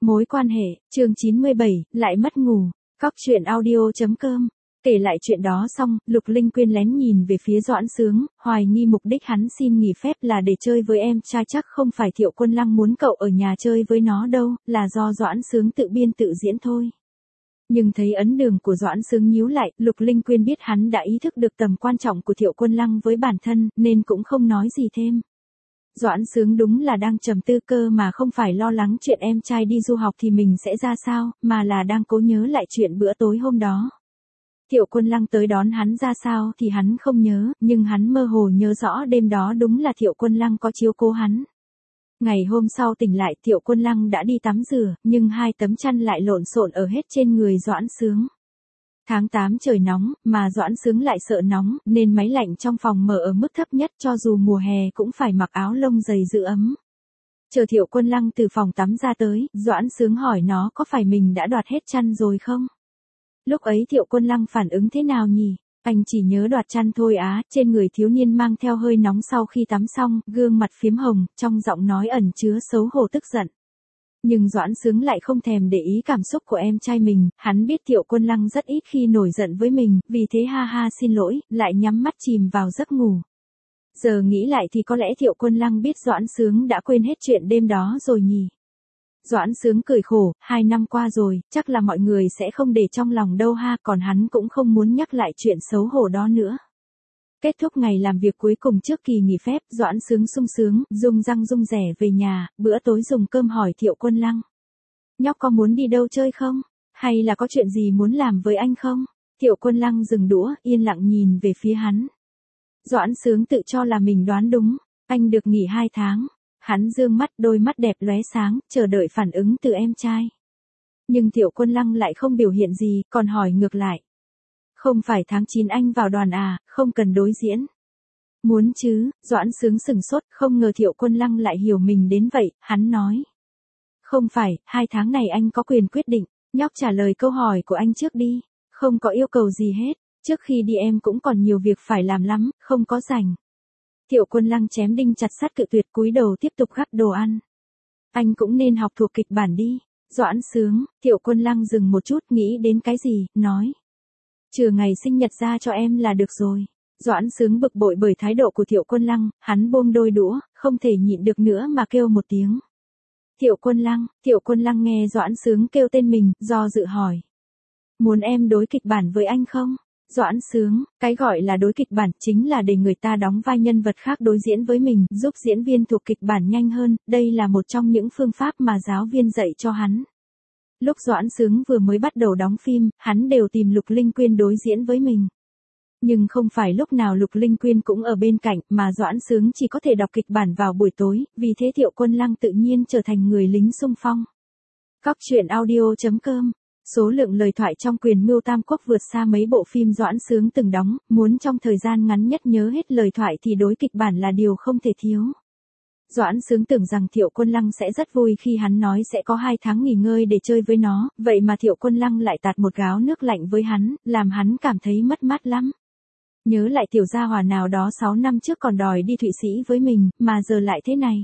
Mối quan hệ, chương 97, lại mất ngủ. Cóc truyện audio.com. Kể lại chuyện đó xong, Lục Linh Quyên lén nhìn về phía Doãn Sướng, hoài nghi mục đích hắn xin nghỉ phép là để chơi với em trai, chắc không phải Thiệu Quân Lăng muốn cậu ở nhà chơi với nó đâu, là do Doãn Sướng tự biên tự diễn thôi. Nhưng thấy ấn đường của Doãn Sướng nhíu lại, Lục Linh Quyên biết hắn đã ý thức được tầm quan trọng của Thiệu Quân Lăng với bản thân, nên cũng không nói gì thêm. Doãn Sướng đúng là đang trầm tư cơ mà không phải lo lắng chuyện em trai đi du học thì mình sẽ ra sao, mà là đang cố nhớ lại chuyện bữa tối hôm đó. Thiệu Quân Lăng tới đón hắn ra sao thì hắn không nhớ, nhưng hắn mơ hồ nhớ rõ đêm đó đúng là Thiệu Quân Lăng có chiếu cố hắn. Ngày hôm sau tỉnh lại, Thiệu Quân Lăng đã đi tắm rửa, nhưng hai tấm chăn lại lộn xộn ở hết trên người Doãn Sướng. Tháng 8 trời nóng, mà Doãn Sướng lại sợ nóng, nên máy lạnh trong phòng mở ở mức thấp nhất, cho dù mùa hè cũng phải mặc áo lông dày giữ ấm. Chờ Thiệu Quân Lăng từ phòng tắm ra tới, Doãn Sướng hỏi nó có phải mình đã đoạt hết chăn rồi không? Lúc ấy Thiệu Quân Lăng phản ứng thế nào nhỉ? Anh chỉ nhớ đoạt chăn thôi á. Trên người thiếu niên mang theo hơi nóng sau khi tắm xong, gương mặt phiếm hồng, trong giọng nói ẩn chứa xấu hổ tức giận. Nhưng Doãn Sướng lại không thèm để ý cảm xúc của em trai mình, hắn biết Thiệu Quân Lăng rất ít khi nổi giận với mình, vì thế ha ha xin lỗi, lại nhắm mắt chìm vào giấc ngủ. Giờ nghĩ lại thì có lẽ Thiệu Quân Lăng biết Doãn Sướng đã quên hết chuyện đêm đó rồi nhỉ. Doãn Sướng cười khổ, 2 năm qua rồi, chắc là mọi người sẽ không để trong lòng đâu ha, còn hắn cũng không muốn nhắc lại chuyện xấu hổ đó nữa. Kết thúc ngày làm việc cuối cùng trước kỳ nghỉ phép, Doãn Sướng sung sướng, rung răng rung rẻ về nhà, bữa tối dùng cơm hỏi Thiệu Quân Lăng. Nhóc có muốn đi đâu chơi không? Hay là có chuyện gì muốn làm với anh không? Thiệu Quân Lăng dừng đũa, yên lặng nhìn về phía hắn. Doãn Sướng tự cho là mình đoán đúng, anh được nghỉ 2 tháng. Hắn dương mắt, đôi mắt đẹp lóe sáng, chờ đợi phản ứng từ em trai. Nhưng Thiệu Quân Lăng lại không biểu hiện gì, còn hỏi ngược lại. Không phải tháng 9 anh vào đoàn à, không cần đối diễn. Muốn chứ, Doãn Sướng sửng sốt, không ngờ Thiệu Quân Lăng lại hiểu mình đến vậy, hắn nói. Không phải, 2 tháng này anh có quyền quyết định, nhóc trả lời câu hỏi của anh trước đi, không có yêu cầu gì hết, trước khi đi em cũng còn nhiều việc phải làm lắm, không có rảnh. Thiệu Quân Lăng chém đinh chặt sắt cự tuyệt, cúi đầu tiếp tục gắp đồ ăn. Anh cũng nên học thuộc kịch bản đi. Doãn Sướng, Thiệu Quân Lăng dừng một chút, nghĩ đến cái gì, nói. Trừ ngày sinh nhật ra cho em là được rồi. Doãn Sướng bực bội bởi thái độ của Thiệu Quân Lăng, hắn buông đôi đũa, không thể nhịn được nữa mà kêu một tiếng. Thiệu Quân Lăng nghe Doãn Sướng kêu tên mình, do dự hỏi. Muốn em đối kịch bản với anh không? Doãn Sướng, cái gọi là đối kịch bản chính là để người ta đóng vai nhân vật khác đối diễn với mình, giúp diễn viên thuộc kịch bản nhanh hơn, đây là một trong những phương pháp mà giáo viên dạy cho hắn. Lúc Doãn Sướng vừa mới bắt đầu đóng phim, hắn đều tìm Lục Linh Quyên đối diễn với mình. Nhưng không phải lúc nào Lục Linh Quyên cũng ở bên cạnh, mà Doãn Sướng chỉ có thể đọc kịch bản vào buổi tối, vì thế Thiệu Quân Lăng tự nhiên trở thành người lính xung phong. Cóc truyện audio.com. Số lượng lời thoại trong Quyền Mưu Tam Quốc vượt xa mấy bộ phim Doãn Sướng từng đóng, muốn trong thời gian ngắn nhất nhớ hết lời thoại thì đối kịch bản là điều không thể thiếu. Doãn Sướng tưởng rằng Thiệu Quân Lăng sẽ rất vui khi hắn nói sẽ có 2 tháng nghỉ ngơi để chơi với nó, vậy mà Thiệu Quân Lăng lại tạt một gáo nước lạnh với hắn, làm hắn cảm thấy mất mát lắm. Nhớ lại tiểu gia hỏa nào đó 6 năm trước còn đòi đi Thụy Sĩ với mình, mà giờ lại thế này.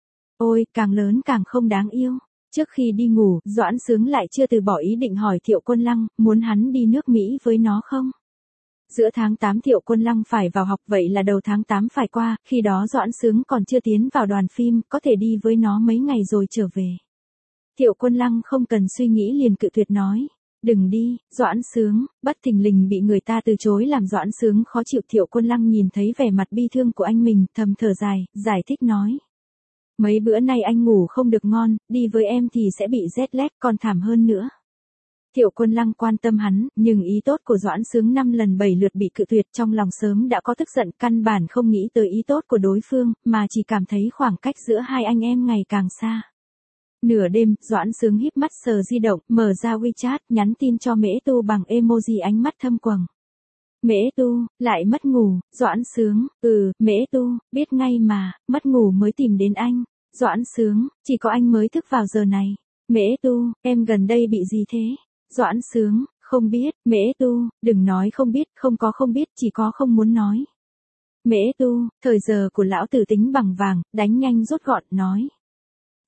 Ôi, càng lớn càng không đáng yêu. Trước khi đi ngủ, Doãn Sướng lại chưa từ bỏ ý định hỏi Thiệu Quân Lăng, muốn hắn đi nước Mỹ với nó không? Giữa tháng 8 Thiệu Quân Lăng phải vào học, vậy là đầu tháng 8 phải qua, khi đó Doãn Sướng còn chưa tiến vào đoàn phim, có thể đi với nó mấy ngày rồi trở về. Thiệu Quân Lăng không cần suy nghĩ liền cự tuyệt nói. Đừng đi, Doãn Sướng, bất thình lình bị người ta từ chối làm Doãn Sướng khó chịu. Thiệu Quân Lăng nhìn thấy vẻ mặt bi thương của anh mình, thầm thở dài, giải thích nói. Mấy bữa nay anh ngủ không được ngon, đi với em thì sẽ bị jet lag, còn thảm hơn nữa. Thiệu Quân Lăng quan tâm hắn, nhưng ý tốt của Doãn Sướng 5 lần 7 lượt bị cự tuyệt, trong lòng sớm đã có tức giận, căn bản không nghĩ tới ý tốt của đối phương, mà chỉ cảm thấy khoảng cách giữa hai anh em ngày càng xa. Nửa đêm, Doãn Sướng híp mắt sờ di động, mở ra WeChat, nhắn tin cho Mễ Tu bằng emoji ánh mắt thâm quầng. Mễ Tu, lại mất ngủ. Doãn Sướng, Mễ Tu, biết ngay mà, mất ngủ mới tìm đến anh. Doãn Sướng, chỉ có anh mới thức vào giờ này. Mễ Tu, em gần đây bị gì thế? Doãn Sướng, không biết. Mễ Tu, đừng nói không biết, không biết, chỉ có không muốn nói. Mễ Tu, thời giờ của lão tử tính bằng vàng, đánh nhanh rút gọn, nói.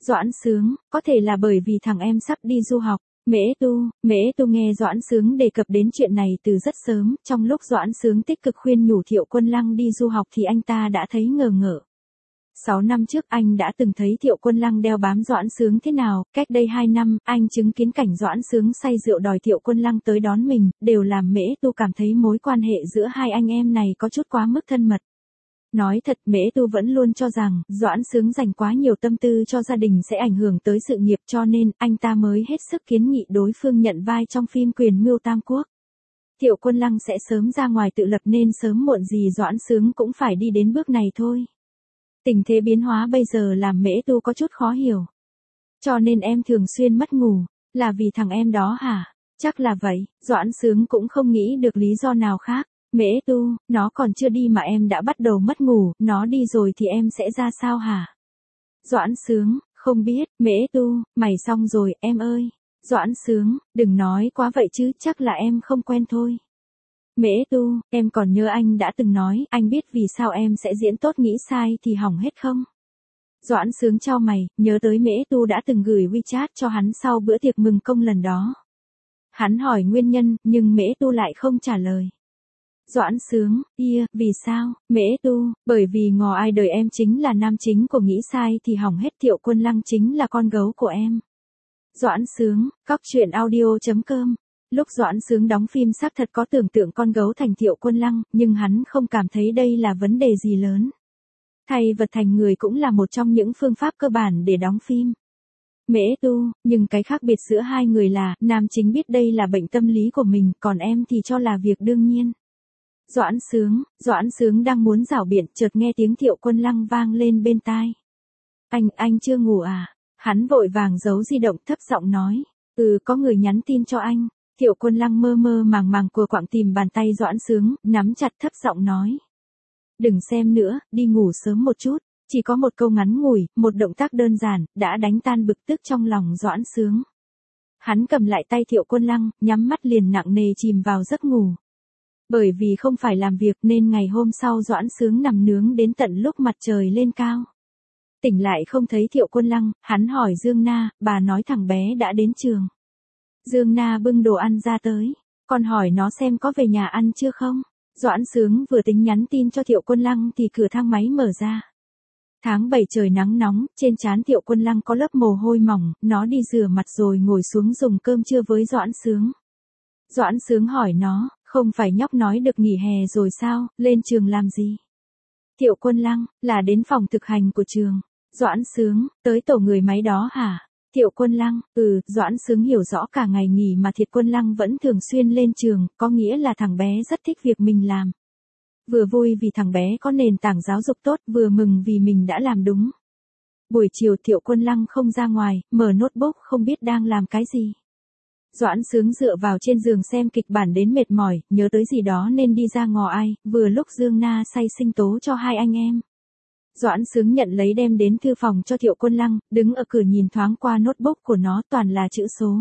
Doãn Sướng, có thể là bởi vì thằng em sắp đi du học. Mễ Tu nghe Doãn Sướng đề cập đến chuyện này từ rất sớm, trong lúc Doãn Sướng tích cực khuyên nhủ Thiệu Quân Lăng đi du học thì anh ta đã thấy ngờ ngợ. 6 năm trước anh đã từng thấy Thiệu Quân Lăng đeo bám Doãn Sướng thế nào, cách đây 2 năm, anh chứng kiến cảnh Doãn Sướng say rượu đòi Thiệu Quân Lăng tới đón mình, đều làm Mễ Tu cảm thấy mối quan hệ giữa hai anh em này có chút quá mức thân mật. Nói thật, Mễ Tu vẫn luôn cho rằng, Doãn Sướng dành quá nhiều tâm tư cho gia đình sẽ ảnh hưởng tới sự nghiệp cho nên, anh ta mới hết sức kiến nghị đối phương nhận vai trong phim Quyền Mưu Tam Quốc. Thiệu Quân Lăng sẽ sớm ra ngoài tự lập nên sớm muộn gì Doãn Sướng cũng phải đi đến bước này thôi. Tình thế biến hóa bây giờ làm Mễ Tu có chút khó hiểu. Cho nên em thường xuyên mất ngủ, là vì thằng em đó hả? Chắc là vậy, Doãn Sướng cũng không nghĩ được lý do nào khác. Mễ Tu, nó còn chưa đi mà em đã bắt đầu mất ngủ, nó đi rồi thì em sẽ ra sao hả? Doãn Sướng, không biết, Mễ Tu, mày xong rồi, em ơi. Doãn Sướng, đừng nói quá vậy chứ, chắc là em không quen thôi. Mễ Tu, em còn nhớ anh đã từng nói, anh biết vì sao em sẽ diễn tốt nghĩ sai thì hỏng hết không? Doãn Sướng chau mày, nhớ tới Mễ Tu đã từng gửi WeChat cho hắn sau bữa tiệc mừng công lần đó. Hắn hỏi nguyên nhân, nhưng Mễ Tu lại không trả lời. Doãn Sướng, vì sao? Mễ Tu, bởi vì ngò ai đời em chính là nam chính của nghĩ sai thì hỏng hết, Thiệu Quân Lăng chính là con gấu của em. Doãn Sướng, Cóc Truyện Audio.com. Lúc Doãn Sướng đóng phim xác thật có tưởng tượng con gấu thành Thiệu Quân Lăng, nhưng hắn không cảm thấy đây là vấn đề gì lớn. Thay vật thành người cũng là một trong những phương pháp cơ bản để đóng phim. Mễ Tu, nhưng cái khác biệt giữa hai người là, nam chính biết đây là bệnh tâm lý của mình, còn em thì cho là việc đương nhiên. Doãn Sướng đang muốn giảo biện, chợt nghe tiếng Thiệu Quân Lăng vang lên bên tai. Anh chưa ngủ à? Hắn vội vàng giấu di động thấp giọng nói. Có người nhắn tin cho anh. Thiệu Quân Lăng mơ mơ màng màng cua quạng tìm bàn tay Doãn Sướng, nắm chặt thấp giọng nói. Đừng xem nữa, đi ngủ sớm một chút. Chỉ có một câu ngắn ngủi, một động tác đơn giản, đã đánh tan bực tức trong lòng Doãn Sướng. Hắn cầm lại tay Thiệu Quân Lăng, nhắm mắt liền nặng nề chìm vào giấc ngủ. Bởi vì không phải làm việc nên ngày hôm sau Doãn Sướng nằm nướng đến tận lúc mặt trời lên cao. Tỉnh lại không thấy Thiệu Quân Lăng, hắn hỏi Dương Na, bà nói thằng bé đã đến trường. Dương Na bưng đồ ăn ra tới, con hỏi nó xem có về nhà ăn chưa không. Doãn Sướng vừa tính nhắn tin cho Thiệu Quân Lăng thì cửa thang máy mở ra. Tháng 7 trời nắng nóng, trên trán Thiệu Quân Lăng có lớp mồ hôi mỏng, nó đi rửa mặt rồi ngồi xuống dùng cơm trưa với Doãn Sướng. Doãn Sướng hỏi nó, không phải nhóc nói được nghỉ hè rồi sao, lên trường làm gì? Thiệu Quân Lăng, là đến phòng thực hành của trường. Doãn Sướng, tới tổ người máy đó hả? Thiệu Quân Lăng, Doãn Sướng hiểu rõ cả ngày nghỉ mà Thiệu Quân Lăng vẫn thường xuyên lên trường, có nghĩa là thằng bé rất thích việc mình làm. Vừa vui vì thằng bé có nền tảng giáo dục tốt, vừa mừng vì mình đã làm đúng. Buổi chiều Thiệu Quân Lăng không ra ngoài, mở notebook không biết đang làm cái gì. Doãn Sướng dựa vào trên giường xem kịch bản đến mệt mỏi, nhớ tới gì đó nên đi ra ngò ai, vừa lúc Dương Na say sinh tố cho hai anh em. Doãn Sướng nhận lấy đem đến thư phòng cho Thiệu Quân Lăng, đứng ở cửa nhìn thoáng qua notebook của nó toàn là chữ số.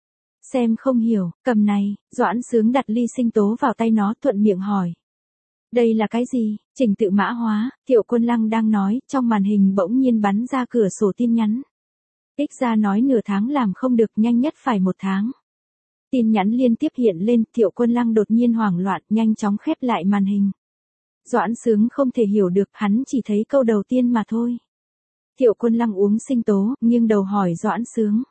Xem không hiểu, cầm này, Doãn Sướng đặt ly sinh tố vào tay nó thuận miệng hỏi. Đây là cái gì? Trình tự mã hóa, Thiệu Quân Lăng đang nói, trong màn hình bỗng nhiên bắn ra cửa sổ tin nhắn. Tích ra nói nửa tháng làm không được, nhanh nhất phải 1 tháng. Tin nhắn liên tiếp hiện lên, Thiệu Quân Lăng đột nhiên hoảng loạn, nhanh chóng khép lại màn hình. Doãn Sướng không thể hiểu được, hắn chỉ thấy câu đầu tiên mà thôi. Thiệu Quân Lăng uống sinh tố, nghiêng đầu hỏi Doãn Sướng.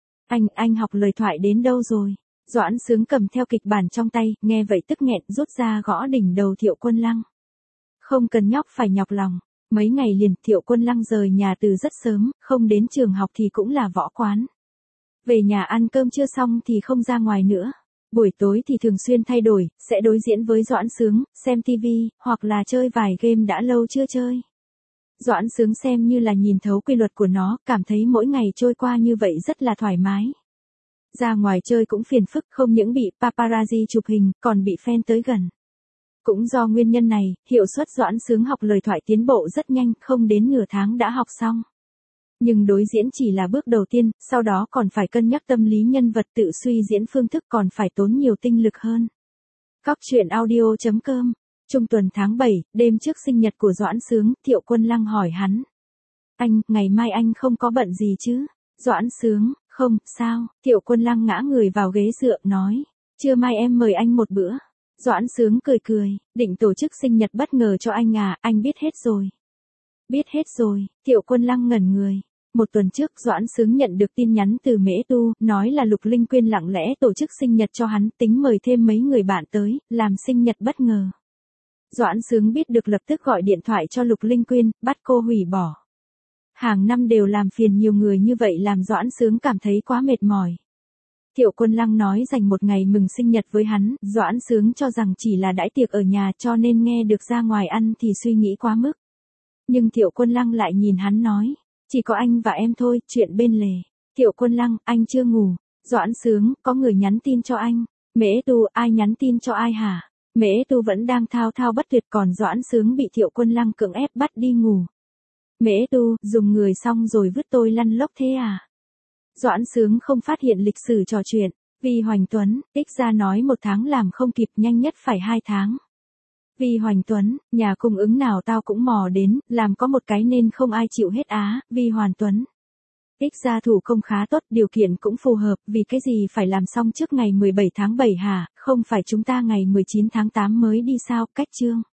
Anh học lời thoại đến đâu rồi? Doãn Sướng cầm theo kịch bản trong tay, nghe vậy tức nghẹn rút ra gõ đỉnh đầu Thiệu Quân Lăng. Không cần nhóc phải nhọc lòng. Mấy ngày liền Thiệu Quân Lăng rời nhà từ rất sớm, không đến trường học thì cũng là võ quán. Về nhà ăn cơm trưa xong thì không ra ngoài nữa. Buổi tối thì thường xuyên thay đổi, sẽ đối diễn với Doãn Sướng, xem TV, hoặc là chơi vài game đã lâu chưa chơi. Doãn Sướng xem như là nhìn thấu quy luật của nó, cảm thấy mỗi ngày trôi qua như vậy rất là thoải mái. Ra ngoài chơi cũng phiền phức, không những bị paparazzi chụp hình, còn bị fan tới gần. Cũng do nguyên nhân này, hiệu suất Doãn Sướng học lời thoại tiến bộ rất nhanh, không đến nửa tháng đã học xong. Nhưng đối diễn chỉ là bước đầu tiên, sau đó còn phải cân nhắc tâm lý nhân vật, tự suy diễn phương thức, còn phải tốn nhiều tinh lực hơn. Cóc Truyện Audio.com. Trung tuần tháng 7, đêm trước sinh nhật của Doãn Sướng, Thiệu Quân Lăng hỏi hắn. Anh, ngày mai anh không có bận gì chứ? Doãn Sướng, không, sao? Thiệu Quân Lăng ngã người vào ghế dựa, nói. Trưa mai em mời anh một bữa. Doãn Sướng cười cười, định tổ chức sinh nhật bất ngờ cho anh à, anh biết hết rồi. Biết hết rồi, Thiệu Quân Lăng ngẩn người. Một tuần trước Doãn Sướng nhận được tin nhắn từ Mễ Tu, nói là Lục Linh Quyên lặng lẽ tổ chức sinh nhật cho hắn, tính mời thêm mấy người bạn tới, làm sinh nhật bất ngờ. Doãn Sướng biết được lập tức gọi điện thoại cho Lục Linh Quyên, bắt cô hủy bỏ. Hàng năm đều làm phiền nhiều người như vậy làm Doãn Sướng cảm thấy quá mệt mỏi. Thiệu Quân Lăng nói dành một ngày mừng sinh nhật với hắn, Doãn Sướng cho rằng chỉ là đãi tiệc ở nhà cho nên nghe được ra ngoài ăn thì suy nghĩ quá mức. Nhưng Thiệu Quân Lăng lại nhìn hắn nói, chỉ có anh và em thôi, chuyện bên lề. Thiệu Quân Lăng, anh chưa ngủ. Doãn Sướng, có người nhắn tin cho anh. Mễ Tu, ai nhắn tin cho ai hả? Mễ Tu vẫn đang thao thao bất tuyệt còn Doãn Sướng bị Thiệu Quân Lăng cưỡng ép bắt đi ngủ. Mễ Tu, dùng người xong rồi vứt tôi lăn lóc thế à? Doãn Sướng không phát hiện lịch sử trò chuyện. Vì Hoành Tuấn, Ích ra nói 1 tháng làm không kịp, nhanh nhất phải 2 tháng. Vì Hoành Tuấn, nhà cung ứng nào tao cũng mò đến, làm có một cái nên không ai chịu hết á. Vì Hoàn Tuấn, Ích ra thủ công khá tốt, điều kiện cũng phù hợp, vì cái gì phải làm xong trước ngày 17 tháng 7 hả, không phải chúng ta ngày 19 tháng 8 mới đi sao, cách chương.